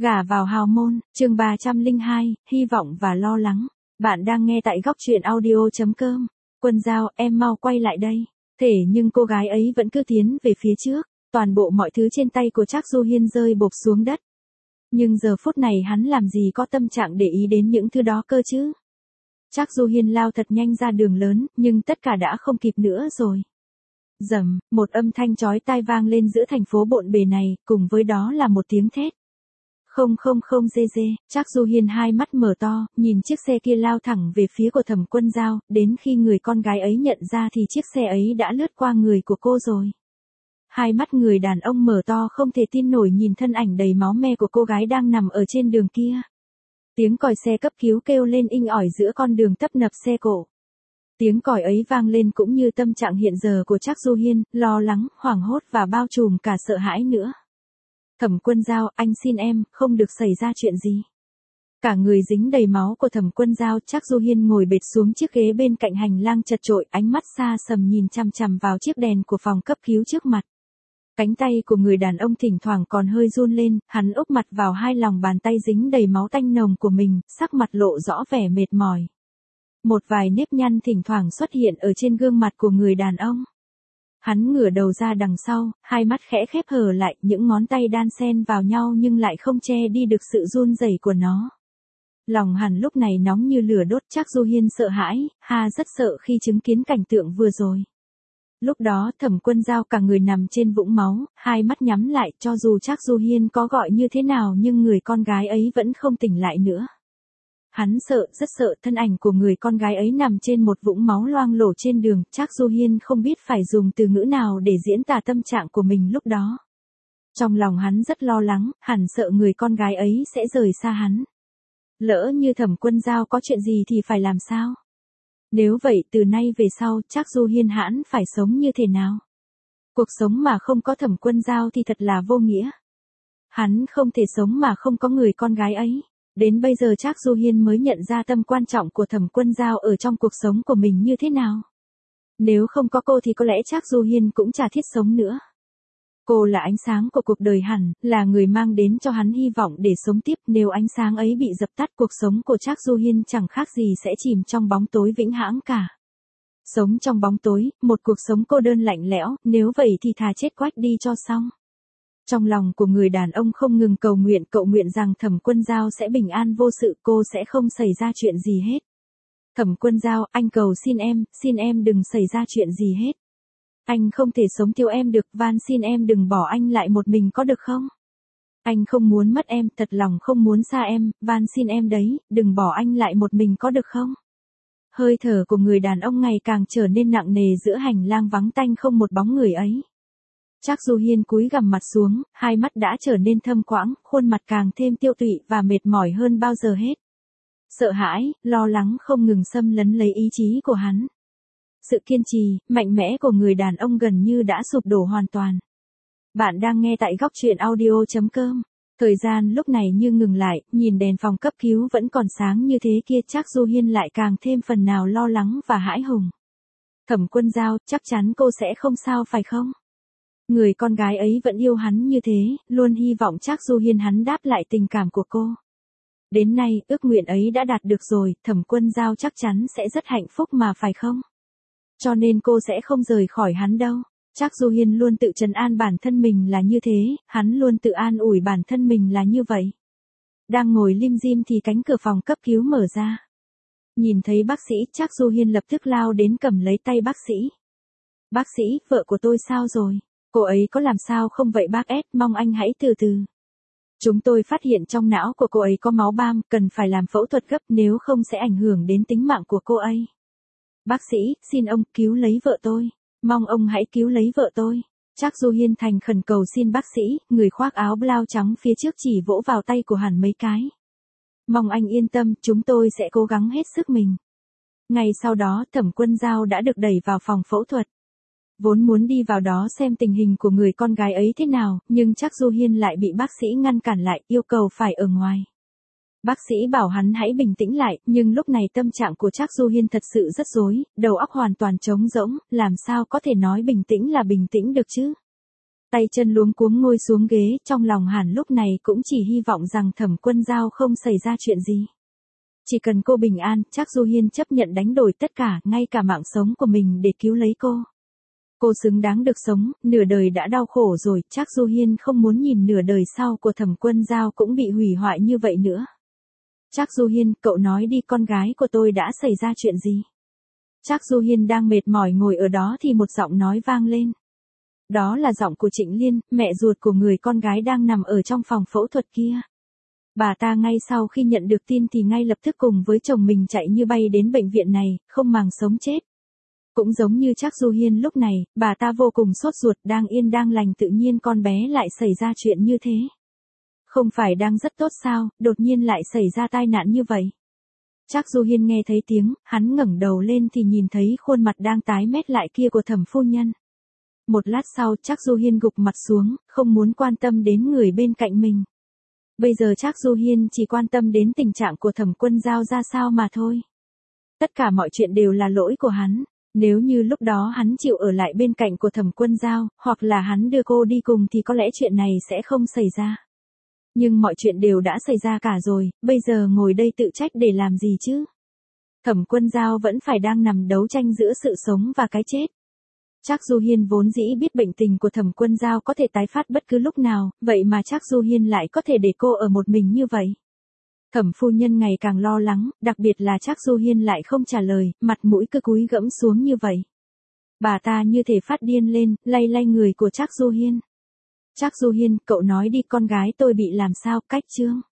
Gả vào hào môn, chương 302, hy vọng và lo lắng. Bạn đang nghe tại góc truyện audio.com. Quân Giao, em mau quay lại đây. Thế nhưng cô gái ấy vẫn cứ tiến về phía trước. Toàn bộ mọi thứ trên tay của Trác Du Hiên rơi bộp xuống đất. Nhưng giờ phút này hắn làm gì có tâm trạng để ý đến những thứ đó cơ chứ. Trác Du Hiên lao thật nhanh ra đường lớn, nhưng tất cả đã không kịp nữa rồi. Rầm, một âm thanh chói tai vang lên giữa thành phố bộn bề này, cùng với đó là một tiếng thét. Không, Trác Du Hiên hai mắt mở to, nhìn chiếc xe kia lao thẳng về phía của Thẩm Quân Giao, đến khi người con gái ấy nhận ra thì chiếc xe ấy đã lướt qua người của cô rồi. Hai mắt người đàn ông mở to không thể tin nổi nhìn thân ảnh đầy máu me của cô gái đang nằm ở trên đường kia. Tiếng còi xe cấp cứu kêu lên inh ỏi giữa con đường tấp nập xe cộ. Tiếng còi ấy vang lên cũng như tâm trạng hiện giờ của Trác Du Hiên, lo lắng, hoảng hốt và bao trùm cả sợ hãi nữa. Thẩm Quân Giao, anh xin em, không được xảy ra chuyện gì. Cả người dính đầy máu của Thẩm Quân Giao, Trác Du Hiên ngồi bệt xuống chiếc ghế bên cạnh hành lang chật chội, ánh mắt xa sầm nhìn chằm chằm vào chiếc đèn của phòng cấp cứu trước mặt. Cánh tay của người đàn ông thỉnh thoảng còn hơi run lên, hắn úp mặt vào hai lòng bàn tay dính đầy máu tanh nồng của mình, sắc mặt lộ rõ vẻ mệt mỏi. Một vài nếp nhăn thỉnh thoảng xuất hiện ở trên gương mặt của người đàn ông. Hắn ngửa đầu ra đằng sau, hai mắt khẽ khép hờ lại, những ngón tay đan xen vào nhau nhưng lại không che đi được sự run rẩy của nó. Lòng hắn lúc này nóng như lửa đốt. Trác Du Hiên sợ hãi, rất sợ khi chứng kiến cảnh tượng vừa rồi. Lúc đó Thẩm Quân Giao cả người nằm trên vũng máu, hai mắt nhắm lại, cho dù Trác Du Hiên có gọi như thế nào nhưng người con gái ấy vẫn không tỉnh lại nữa. Hắn sợ, rất sợ thân ảnh của người con gái ấy nằm trên một vũng máu loang lổ trên đường. Trác Du Hiên không biết phải dùng từ ngữ nào để diễn tả tâm trạng của mình lúc đó. Trong lòng hắn rất lo lắng, hẳn sợ người con gái ấy sẽ rời xa hắn. Lỡ như Thẩm Quân Giao có chuyện gì thì phải làm sao? Nếu vậy từ nay về sau Trác Du Hiên hãn phải sống như thế nào? Cuộc sống mà không có Thẩm Quân Giao thì thật là vô nghĩa. Hắn không thể sống mà không có người con gái ấy. Đến bây giờ Trác Du Hiên mới nhận ra tầm quan trọng của Thẩm Quân Giao ở trong cuộc sống của mình như thế nào. Nếu không có cô thì có lẽ Trác Du Hiên cũng chả thiết sống nữa. Cô là ánh sáng của cuộc đời hẳn, là người mang đến cho hắn hy vọng để sống tiếp. Nếu ánh sáng ấy bị dập tắt, cuộc sống của Trác Du Hiên chẳng khác gì sẽ chìm trong bóng tối vĩnh hãng cả. Sống trong bóng tối, một cuộc sống cô đơn lạnh lẽo, nếu vậy thì thà chết quách đi cho xong. Trong lòng của người đàn ông không ngừng cậu nguyện rằng Thẩm Quân Giao sẽ bình an vô sự, cô sẽ không xảy ra chuyện gì hết. Thẩm Quân Giao, anh cầu xin em đừng xảy ra chuyện gì hết. Anh không thể sống thiếu em được, van xin em đừng bỏ anh lại một mình có được không? Anh không muốn mất em, thật lòng không muốn xa em, van xin em đấy, đừng bỏ anh lại một mình có được không? Hơi thở của người đàn ông ngày càng trở nên nặng nề giữa hành lang vắng tanh không một bóng người ấy. Trác Du Hiên cúi gằm mặt xuống, hai mắt đã trở nên thâm quãng, khuôn mặt càng thêm tiêu tụy và mệt mỏi hơn bao giờ hết. Sợ hãi, lo lắng không ngừng xâm lấn lấy ý chí của hắn. Sự kiên trì, mạnh mẽ của người đàn ông gần như đã sụp đổ hoàn toàn. Bạn đang nghe tại góc truyện audio.com. Thời gian lúc này như ngừng lại, nhìn đèn phòng cấp cứu vẫn còn sáng như thế kia, Trác Du Hiên lại càng thêm phần nào lo lắng và hãi hùng. Thẩm Quân Giao, chắc chắn cô sẽ không sao phải không? Người con gái ấy vẫn yêu hắn như thế, luôn hy vọng Trác Du Hiên hắn đáp lại tình cảm của cô. Đến nay, ước nguyện ấy đã đạt được rồi, Thẩm Quân Giao chắc chắn sẽ rất hạnh phúc mà phải không? Cho nên cô sẽ không rời khỏi hắn đâu. Trác Du Hiên luôn tự trấn an bản thân mình là như thế, hắn luôn tự an ủi bản thân mình là như vậy. Đang ngồi lim dim thì cánh cửa phòng cấp cứu mở ra. Nhìn thấy bác sĩ, Trác Du Hiên lập tức lao đến cầm lấy tay bác sĩ. Bác sĩ, vợ của tôi sao rồi? Cô ấy có làm sao không vậy bác S, mong anh hãy từ từ. Chúng tôi phát hiện trong não của cô ấy có máu bam, cần phải làm phẫu thuật gấp nếu không sẽ ảnh hưởng đến tính mạng của cô ấy. Bác sĩ, xin ông cứu lấy vợ tôi. Mong ông hãy cứu lấy vợ tôi. Trác Du Hiên thành khẩn cầu xin bác sĩ, người khoác áo blau trắng phía trước chỉ vỗ vào tay của hắn mấy cái. Mong anh yên tâm, chúng tôi sẽ cố gắng hết sức mình. Ngày sau đó, Thẩm Quân Giao đã được đẩy vào phòng phẫu thuật. Vốn muốn đi vào đó xem tình hình của người con gái ấy thế nào, nhưng Trác Du Hiên lại bị bác sĩ ngăn cản lại, yêu cầu phải ở ngoài. Bác sĩ bảo hắn hãy bình tĩnh lại, nhưng lúc này tâm trạng của Trác Du Hiên thật sự rất rối, đầu óc hoàn toàn trống rỗng, làm sao có thể nói bình tĩnh là bình tĩnh được chứ? Tay chân luống cuống ngồi xuống ghế, trong lòng hắn lúc này cũng chỉ hy vọng rằng Thẩm Quân Giao không xảy ra chuyện gì. Chỉ cần cô bình an, Trác Du Hiên chấp nhận đánh đổi tất cả, ngay cả mạng sống của mình để cứu lấy cô. Cô xứng đáng được sống, nửa đời đã đau khổ rồi, Trác Du Hiên không muốn nhìn nửa đời sau của Thẩm Quân Giao cũng bị hủy hoại như vậy nữa. Trác Du Hiên, cậu nói đi, con gái của tôi đã xảy ra chuyện gì? Trác Du Hiên đang mệt mỏi ngồi ở đó thì một giọng nói vang lên. Đó là giọng của Trịnh Liên, mẹ ruột của người con gái đang nằm ở trong phòng phẫu thuật kia. Bà ta ngay sau khi nhận được tin thì ngay lập tức cùng với chồng mình chạy như bay đến bệnh viện này, không màng sống chết. Cũng giống như Trác Du Hiên lúc này, bà ta vô cùng sốt ruột, đang yên đang lành tự nhiên con bé lại xảy ra chuyện như thế. Không phải đang rất tốt sao, đột nhiên lại xảy ra tai nạn như vậy. Trác Du Hiên nghe thấy tiếng, hắn ngẩng đầu lên thì nhìn thấy khuôn mặt đang tái mét lại kia của Thẩm phu nhân. Một lát sau, Trác Du Hiên gục mặt xuống, không muốn quan tâm đến người bên cạnh mình. Bây giờ Trác Du Hiên chỉ quan tâm đến tình trạng của Thẩm Quân Giao ra sao mà thôi. Tất cả mọi chuyện đều là lỗi của hắn. Nếu như lúc đó hắn chịu ở lại bên cạnh của Thẩm Quân Giao, hoặc là hắn đưa cô đi cùng thì có lẽ chuyện này sẽ không xảy ra. Nhưng mọi chuyện đều đã xảy ra cả rồi, bây giờ ngồi đây tự trách để làm gì chứ? Thẩm Quân Giao vẫn phải đang nằm đấu tranh giữa sự sống và cái chết. Trác Du Hiên vốn dĩ biết bệnh tình của Thẩm Quân Giao có thể tái phát bất cứ lúc nào, vậy mà Trác Du Hiên lại có thể để cô ở một mình như vậy. Thẩm phu nhân ngày càng lo lắng, đặc biệt là Trác Du Hiên lại không trả lời, mặt mũi cứ cúi gẫm xuống như vậy. Bà ta như thể phát điên lên, lay lay người của Trác Du Hiên. Trác Du Hiên, cậu nói đi, con gái tôi bị làm sao, cách chương.